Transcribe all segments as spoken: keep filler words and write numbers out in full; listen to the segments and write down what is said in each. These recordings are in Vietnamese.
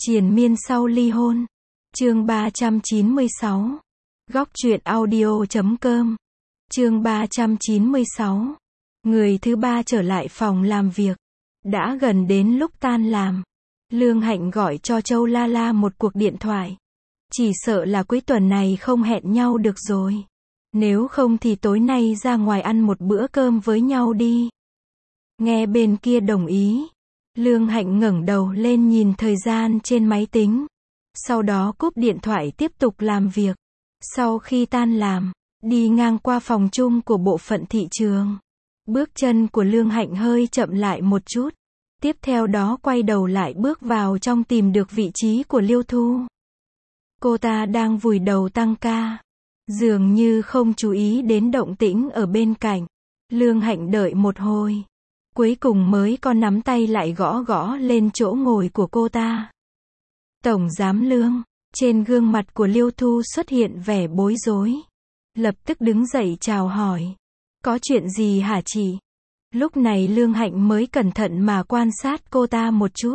Triền miên sau ly hôn. Chương ba trăm chín mươi sáu. Góc truyện audio chấm com. Chương ba trăm chín mươi sáu. Người thứ ba trở lại phòng làm việc. Đã gần đến lúc tan làm. Lương Hạnh gọi cho Châu La La một cuộc điện thoại. Chỉ sợ là cuối tuần này không hẹn nhau được rồi. Nếu không thì tối nay ra ngoài ăn một bữa cơm với nhau đi. Nghe bên kia đồng ý. Lương Hạnh ngẩng đầu lên nhìn thời gian trên máy tính. Sau đó cúp điện thoại tiếp tục làm việc. Sau khi tan làm, đi ngang qua phòng chung của bộ phận thị trường. Bước chân của Lương Hạnh hơi chậm lại một chút. Tiếp theo đó quay đầu lại bước vào trong tìm được vị trí của Liêu Thu. Cô ta đang vùi đầu tăng ca. Dường như không chú ý đến động tĩnh ở bên cạnh. Lương Hạnh đợi một hồi. Cuối cùng mới có nắm tay lại gõ gõ lên chỗ ngồi của cô ta. Tổng giám Lương. Trên gương mặt của Liêu Thu xuất hiện vẻ bối rối. Lập tức đứng dậy chào hỏi. Có chuyện gì hả chị? Lúc này Lương Hạnh mới cẩn thận mà quan sát cô ta một chút.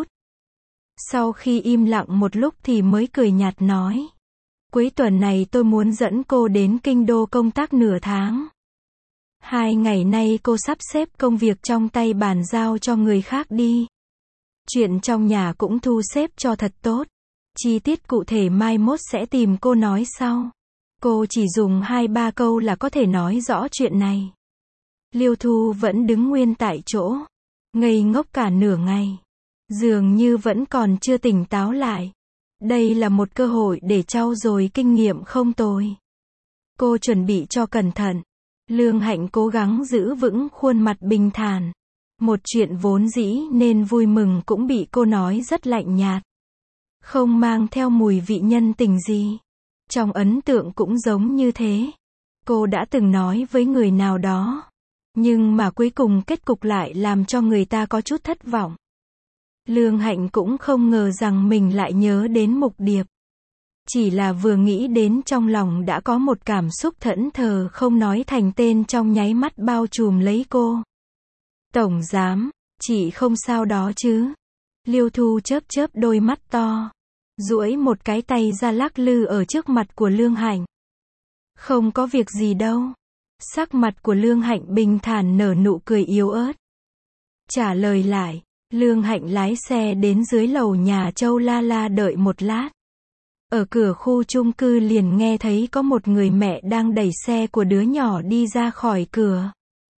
Sau khi im lặng một lúc thì mới cười nhạt nói. Cuối tuần này tôi muốn dẫn cô đến kinh đô công tác nửa tháng. Hai ngày nay cô sắp xếp công việc trong tay bàn giao cho người khác đi. Chuyện trong nhà cũng thu xếp cho thật tốt. Chi tiết cụ thể mai mốt sẽ tìm cô nói sau. Cô chỉ dùng hai ba câu là có thể nói rõ chuyện này. Liêu Thu vẫn đứng nguyên tại chỗ. Ngây ngốc cả nửa ngày. Dường như vẫn còn chưa tỉnh táo lại. Đây là một cơ hội để trau dồi kinh nghiệm không tồi. Cô chuẩn bị cho cẩn thận. Lương Hạnh cố gắng giữ vững khuôn mặt bình thản. Một chuyện vốn dĩ nên vui mừng cũng bị cô nói rất lạnh nhạt. Không mang theo mùi vị nhân tình gì. Trong ấn tượng cũng giống như thế. Cô đã từng nói với người nào đó. Nhưng mà cuối cùng kết cục lại làm cho người ta có chút thất vọng. Lương Hạnh cũng không ngờ rằng mình lại nhớ đến Mục Điệp. Chỉ là vừa nghĩ đến trong lòng đã có một cảm xúc thẫn thờ không nói thành tên trong nháy mắt bao trùm lấy cô. Tổng giám, chị không sao đó chứ? Liêu Thu chớp chớp đôi mắt to. Duỗi một cái tay ra lắc lư ở trước mặt của Lương Hạnh. Không có việc gì đâu. Sắc mặt của Lương Hạnh bình thản nở nụ cười yếu ớt. Trả lời lại, Lương Hạnh lái xe đến dưới lầu nhà Châu La La đợi một lát. Ở cửa khu chung cư liền nghe thấy có một người mẹ đang đẩy xe của đứa nhỏ đi ra khỏi cửa.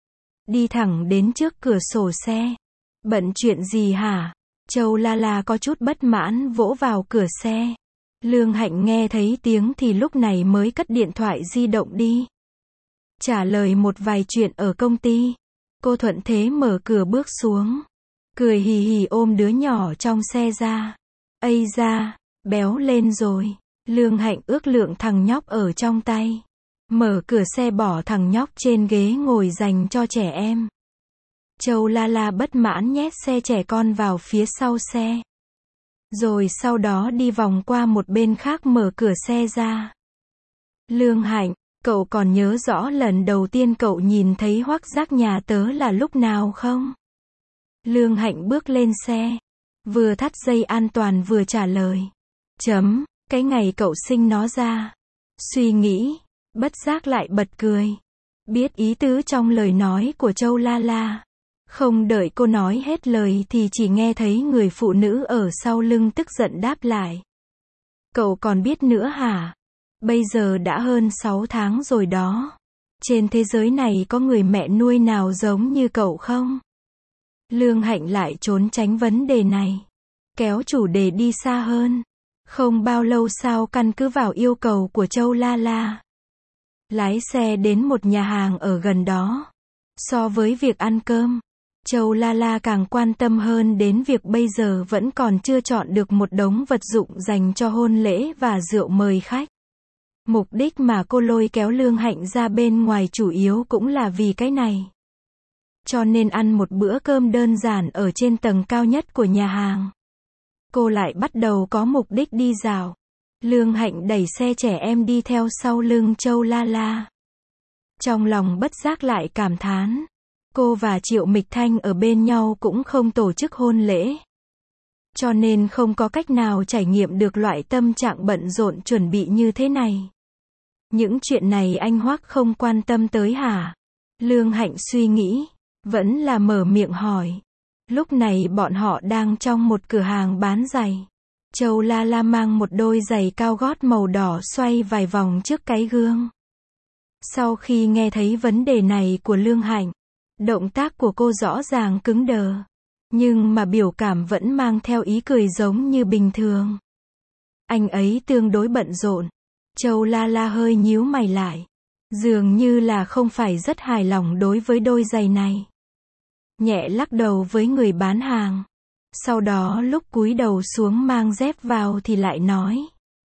Đi thẳng đến trước cửa sổ xe. Bận chuyện gì hả? Châu La La có chút bất mãn vỗ vào cửa xe. Lương Hạnh nghe thấy tiếng thì lúc này mới cất điện thoại di động đi. Trả lời một vài chuyện ở công ty. Cô thuận thế mở cửa bước xuống. Cười hì hì ôm đứa nhỏ trong xe ra. Ây da, béo lên rồi. Lương Hạnh ước lượng thằng nhóc ở trong tay. Mở cửa xe bỏ thằng nhóc trên ghế ngồi dành cho trẻ em. Châu La La bất mãn nhét xe trẻ con vào phía sau xe. Rồi sau đó đi vòng qua một bên khác mở cửa xe ra. Lương Hạnh, cậu còn nhớ rõ lần đầu tiên cậu nhìn thấy Hoắc Giác nhà tớ là lúc nào không? Lương Hạnh bước lên xe. Vừa thắt dây an toàn vừa trả lời. Chấm, cái ngày cậu sinh nó ra. Suy nghĩ, bất giác lại bật cười. Biết ý tứ trong lời nói của Châu La La. Không đợi cô nói hết lời thì chỉ nghe thấy người phụ nữ ở sau lưng tức giận đáp lại. Cậu còn biết nữa hả? Bây giờ đã hơn sáu tháng rồi đó. Trên thế giới này có người mẹ nuôi nào giống như cậu không? Lương Hạnh lại trốn tránh vấn đề này. Kéo chủ đề đi xa hơn. Không bao lâu sau căn cứ vào yêu cầu của Châu La La. Lái xe đến một nhà hàng ở gần đó. So với việc ăn cơm, Châu La La càng quan tâm hơn đến việc bây giờ vẫn còn chưa chọn được một đống vật dụng dành cho hôn lễ và rượu mời khách. Mục đích mà cô lôi kéo Lương Hạnh ra bên ngoài chủ yếu cũng là vì cái này. Cho nên ăn một bữa cơm đơn giản ở trên tầng cao nhất của nhà hàng. Cô lại bắt đầu có mục đích đi dạo. Lương Hạnh đẩy xe trẻ em đi theo sau lưng Châu La La. Trong lòng bất giác lại cảm thán. Cô và Triệu Mịch Thanh ở bên nhau cũng không tổ chức hôn lễ. cho nên không có cách nào trải nghiệm được loại tâm trạng bận rộn chuẩn bị như thế này. Những chuyện này anh Hoắc không quan tâm tới hả? Lương Hạnh suy nghĩ, vẫn là mở miệng hỏi. Lúc này bọn họ đang trong một cửa hàng bán giày. Châu La La mang một đôi giày cao gót màu đỏ xoay vài vòng trước cái gương. Sau khi nghe thấy vấn đề này của Lương Hạnh, động tác của cô rõ ràng cứng đờ. Nhưng mà biểu cảm vẫn mang theo ý cười giống như bình thường. Anh ấy tương đối bận rộn. Châu La La hơi nhíu mày lại. Dường như là không phải rất hài lòng đối với đôi giày này. Nhẹ lắc đầu với người bán hàng. Sau đó lúc cúi đầu xuống mang dép vào thì lại nói.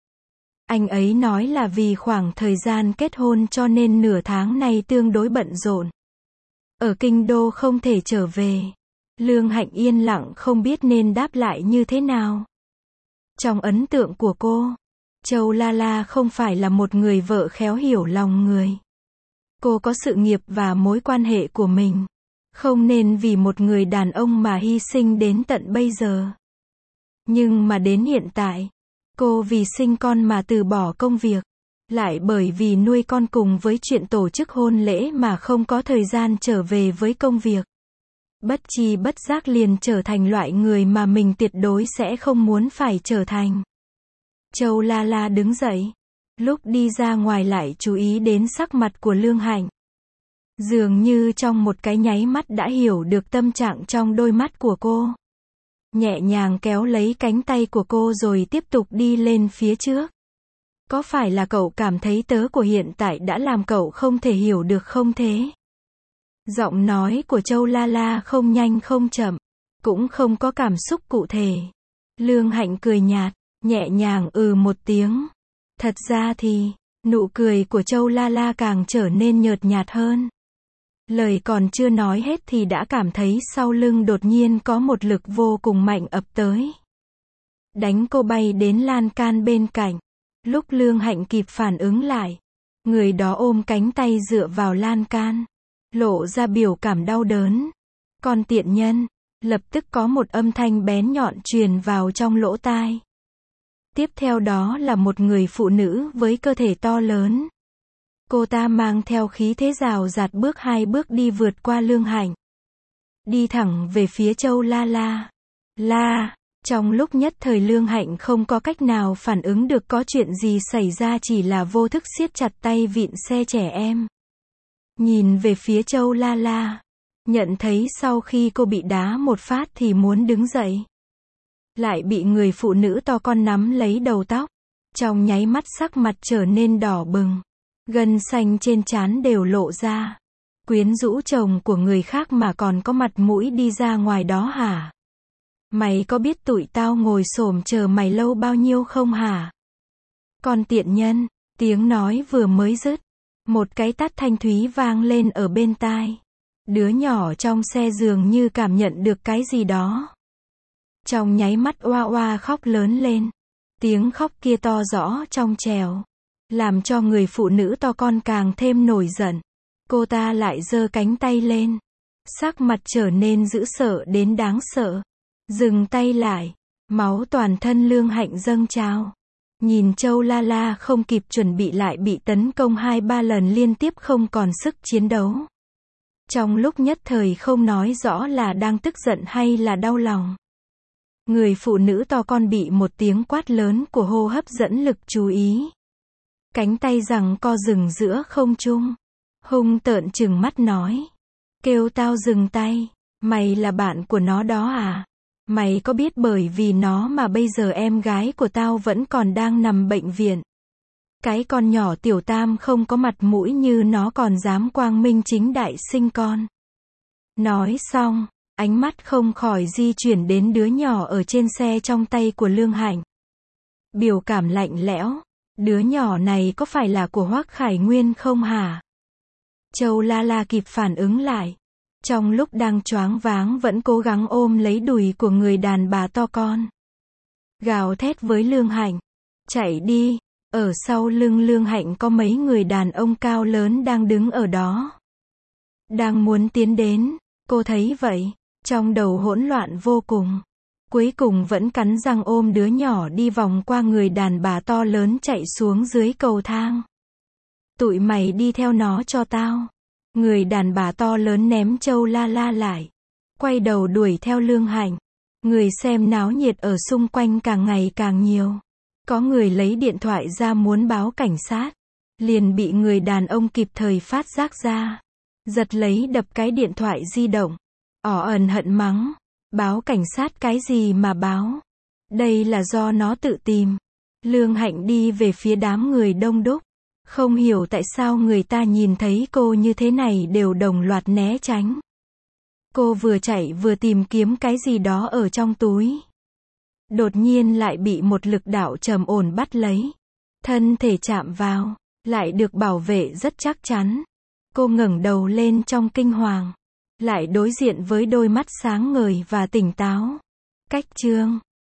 Anh ấy nói là vì khoảng thời gian kết hôn cho nên nửa tháng này tương đối bận rộn. Ở kinh đô không thể trở về. Lương Hạnh yên lặng không biết nên đáp lại như thế nào. Trong ấn tượng của cô, Châu La La không phải là một người vợ khéo hiểu lòng người. Cô có sự nghiệp và mối quan hệ của mình. Không nên vì một người đàn ông mà hy sinh đến tận bây giờ. Nhưng mà đến hiện tại, cô vì sinh con mà từ bỏ công việc. Lại bởi vì nuôi con cùng với chuyện tổ chức hôn lễ mà không có thời gian trở về với công việc. Bất chi bất giác liền trở thành loại người mà mình tuyệt đối sẽ không muốn phải trở thành. Châu La La đứng dậy. Lúc đi ra ngoài lại chú ý đến sắc mặt của Lương Hạnh. Dường như trong một cái nháy mắt đã hiểu được tâm trạng trong đôi mắt của cô. Nhẹ nhàng kéo lấy cánh tay của cô rồi tiếp tục đi lên phía trước. Có phải là cậu cảm thấy tớ của hiện tại đã làm cậu không thể hiểu được không thế? Giọng nói của Châu La La không nhanh không chậm, cũng không có cảm xúc cụ thể. Lương Hạnh cười nhạt, nhẹ nhàng ừ một tiếng. Thật ra thì, nụ cười của Châu La La càng trở nên nhợt nhạt hơn. Lời còn chưa nói hết thì đã cảm thấy sau lưng đột nhiên có một lực vô cùng mạnh ập tới. Đánh cô bay đến lan can bên cạnh. Lúc Lương Hạnh kịp phản ứng lại, người đó ôm cánh tay dựa vào lan can, lộ ra biểu cảm đau đớn. Con tiện nhân, lập tức có một âm thanh bén nhọn truyền vào trong lỗ tai. Tiếp theo đó là một người phụ nữ với cơ thể to lớn. Cô ta mang theo khí thế rào rạt bước hai bước đi vượt qua Lương Hạnh. Đi thẳng về phía Châu La La. La, trong lúc nhất thời Lương Hạnh không có cách nào phản ứng được có chuyện gì xảy ra, chỉ là vô thức siết chặt tay vịn xe trẻ em. Nhìn về phía Châu La La. Nhận thấy sau khi cô bị đá một phát thì muốn đứng dậy. Lại bị người phụ nữ to con nắm lấy đầu tóc. Trong nháy mắt sắc mặt trở nên đỏ bừng. Gân xanh trên trán đều lộ ra. Quyến rũ chồng của người khác mà còn có mặt mũi đi ra ngoài đó hả? Mày có biết tụi tao ngồi xổm chờ mày lâu bao nhiêu không hả? Con tiện nhân, tiếng nói vừa mới dứt. Một cái tát thanh thúy vang lên ở bên tai. Đứa nhỏ trong xe dường như cảm nhận được cái gì đó. Trong nháy mắt oa oa khóc lớn lên. Tiếng khóc kia to rõ trong trẻo. Làm cho người phụ nữ to con càng thêm nổi giận. Cô ta lại giơ cánh tay lên. Sắc mặt trở nên dữ sợ đến đáng sợ. Dừng tay lại. Máu toàn thân Lương Hạnh dâng trào. Nhìn Châu La La không kịp chuẩn bị lại bị tấn công hai ba lần liên tiếp không còn sức chiến đấu. Trong lúc nhất thời không nói rõ là đang tức giận hay là đau lòng. Người phụ nữ to con bị một tiếng quát lớn của hô hấp dẫn lực chú ý. Cánh tay giằng co dừng giữa không trung. Hung tợn trừng mắt nói. Kêu tao dừng tay. Mày là bạn của nó đó à? Mày có biết bởi vì nó mà bây giờ em gái của tao vẫn còn đang nằm bệnh viện. Cái con nhỏ tiểu tam không có mặt mũi như nó còn dám quang minh chính đại sinh con. Nói xong, ánh mắt không khỏi di chuyển đến đứa nhỏ ở trên xe trong tay của Lương Hạnh. Biểu cảm lạnh lẽo. Đứa nhỏ này có phải là của Hoắc Khải Nguyên không hả? Châu La La kịp phản ứng lại. Trong lúc đang choáng váng vẫn cố gắng ôm lấy đùi của người đàn bà to con. Gào thét với Lương Hạnh. Chạy đi. Ở sau lưng Lương Hạnh có mấy người đàn ông cao lớn đang đứng ở đó. Đang muốn tiến đến. Cô thấy vậy. Trong đầu hỗn loạn vô cùng. Cuối cùng vẫn cắn răng ôm đứa nhỏ đi vòng qua người đàn bà to lớn chạy xuống dưới cầu thang. Tụi mày đi theo nó cho tao. Người đàn bà to lớn ném Châu La La lại. Quay đầu đuổi theo Lương Hạnh. Người xem náo nhiệt ở xung quanh càng ngày càng nhiều. Có người lấy điện thoại ra muốn báo cảnh sát. Liền bị người đàn ông kịp thời phát giác ra. Giật lấy đập cái điện thoại di động. Ỏ ẩn hận mắng. Báo cảnh sát cái gì mà báo? Đây là do nó tự tìm. Lương Hạnh đi về phía đám người đông đúc. Không hiểu tại sao người ta nhìn thấy cô như thế này đều đồng loạt né tránh. Cô vừa chạy vừa tìm kiếm cái gì đó ở trong túi. Đột nhiên lại bị một lực đạo trầm ổn bắt lấy. Thân thể chạm vào, lại được bảo vệ rất chắc chắn. Cô ngẩng đầu lên trong kinh hoàng. Lại đối diện với đôi mắt sáng ngời và tỉnh táo. Cách chương